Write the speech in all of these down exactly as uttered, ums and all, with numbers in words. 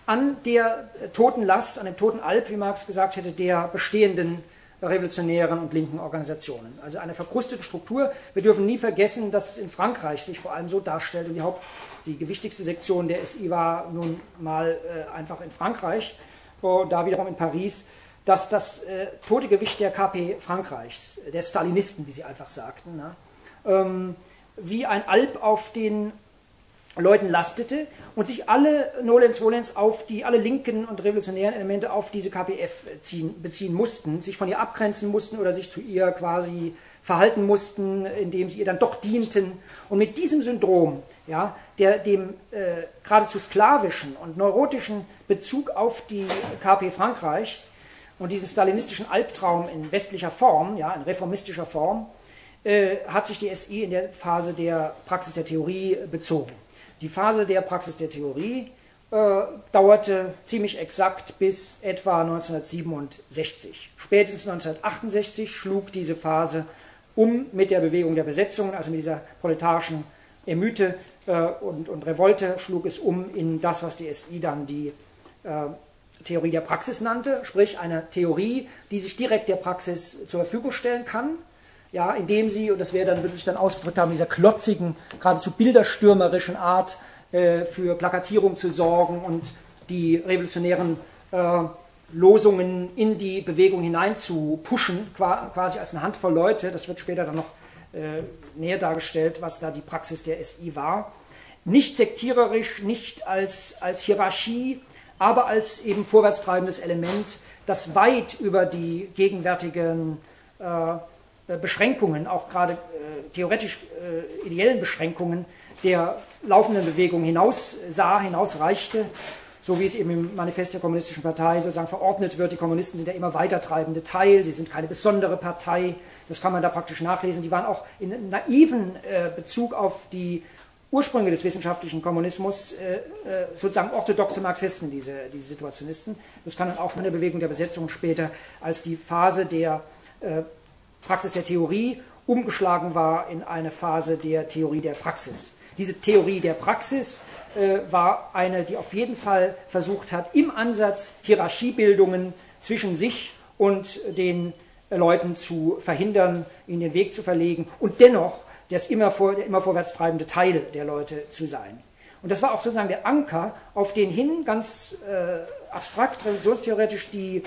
an der toten Last, an dem toten Alp, wie Marx gesagt hätte, der bestehenden revolutionären und linken Organisationen. Also eine verkrustete Struktur. Wir dürfen nie vergessen, dass es in Frankreich sich vor allem so darstellt, und die, Haupt, die gewichtigste Sektion der S I war nun mal äh, einfach in Frankreich, oh, da wiederum in Paris, dass das äh, tote Gewicht der K P Frankreichs, der Stalinisten, wie sie einfach sagten, na, ähm, wie ein Alp auf den Leuten lastete und sich alle nolens volens auf die, alle linken und revolutionären Elemente auf diese K P F ziehen, beziehen mussten, sich von ihr abgrenzen mussten oder sich zu ihr quasi verhalten mussten, indem sie ihr dann doch dienten. Und mit diesem Syndrom, ja, der dem äh, geradezu sklavischen und neurotischen Bezug auf die K P Frankreichs und diesen stalinistischen Albtraum in westlicher Form, ja, in reformistischer Form, äh, hat sich die S I in der Phase der Praxis der Theorie bezogen. Die Phase der Praxis der Theorie äh, dauerte ziemlich exakt bis etwa neunzehnhundertsiebenundsechzig. Spätestens neunzehnhundertachtundsechzig schlug diese Phase um mit der Bewegung der Besetzungen, also mit dieser proletarischen Ermüte äh, und, und Revolte, schlug es um in das, was die S I dann die äh, Theorie der Praxis nannte, sprich eine Theorie, die sich direkt der Praxis zur Verfügung stellen kann, ja, indem sie, und das wäre dann, würde sich dann ausgedrückt haben, dieser klotzigen, geradezu bilderstürmerischen Art äh, für Plakatierung zu sorgen und die revolutionären äh, Losungen in die Bewegung hinein zu pushen, quasi als eine Handvoll Leute. Das wird später dann noch äh, näher dargestellt, was da die Praxis der S I war. Nicht sektiererisch, nicht als, als Hierarchie, aber als eben vorwärtstreibendes Element, das weit über die gegenwärtigen äh, Beschränkungen, auch gerade äh, theoretisch äh, ideellen Beschränkungen der laufenden Bewegung hinaus sah, hinausreichte, so wie es eben im Manifest der Kommunistischen Partei sozusagen verordnet wird. Die Kommunisten sind der immer weitertreibende Teil, sie sind keine besondere Partei, das kann man da praktisch nachlesen. Die waren auch in naiven äh, Bezug auf die Ursprünge des wissenschaftlichen Kommunismus äh, äh, sozusagen orthodoxe Marxisten, diese, diese Situationisten. Das kann man auch von der Bewegung der Besetzung später als die Phase der äh, Praxis der Theorie umgeschlagen war in eine Phase der Theorie der Praxis. Diese Theorie der Praxis äh, war eine, die auf jeden Fall versucht hat, im Ansatz Hierarchiebildungen zwischen sich und den äh, Leuten zu verhindern, ihnen den Weg zu verlegen und dennoch das immer, vor, der immer vorwärtstreibende Teil der Leute zu sein. Und das war auch sozusagen der Anker, auf den hin ganz äh, abstrakt, religionstheoretisch die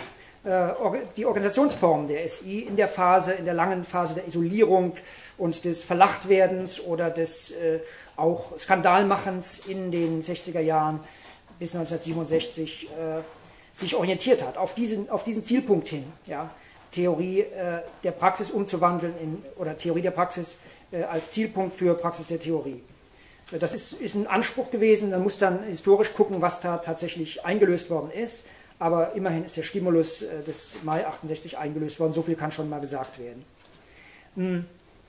die Organisationsform der S I in der Phase, in der langen Phase der Isolierung und des Verlachtwerdens oder des äh, auch Skandalmachens in den sechziger Jahren bis neunzehnhundertsiebenundsechzig äh, sich orientiert hat, auf diesen, auf diesen Zielpunkt hin, ja, Theorie äh, der Praxis umzuwandeln in, oder Theorie der Praxis äh, als Zielpunkt für Praxis der Theorie. Das ist, ist ein Anspruch gewesen, man muss dann historisch gucken, was da tatsächlich eingelöst worden ist. Aber immerhin ist der Stimulus des Mai achtundsechzig eingelöst worden, so viel kann schon mal gesagt werden.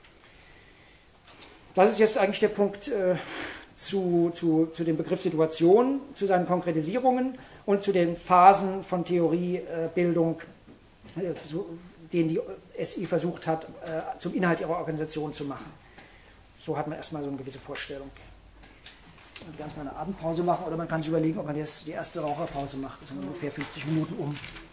Das ist jetzt eigentlich der Punkt äh, zu, zu, zu dem Begriff Situation, zu seinen Konkretisierungen und zu den Phasen von Theoriebildung, äh, zu, denen die S I versucht hat, äh, zum Inhalt ihrer Organisation zu machen. So hat man erstmal so eine gewisse Vorstellung. Man kann mal eine Abendpause machen oder man kann sich überlegen, ob man jetzt die erste Raucherpause macht. Das sind ungefähr fünfzig Minuten um.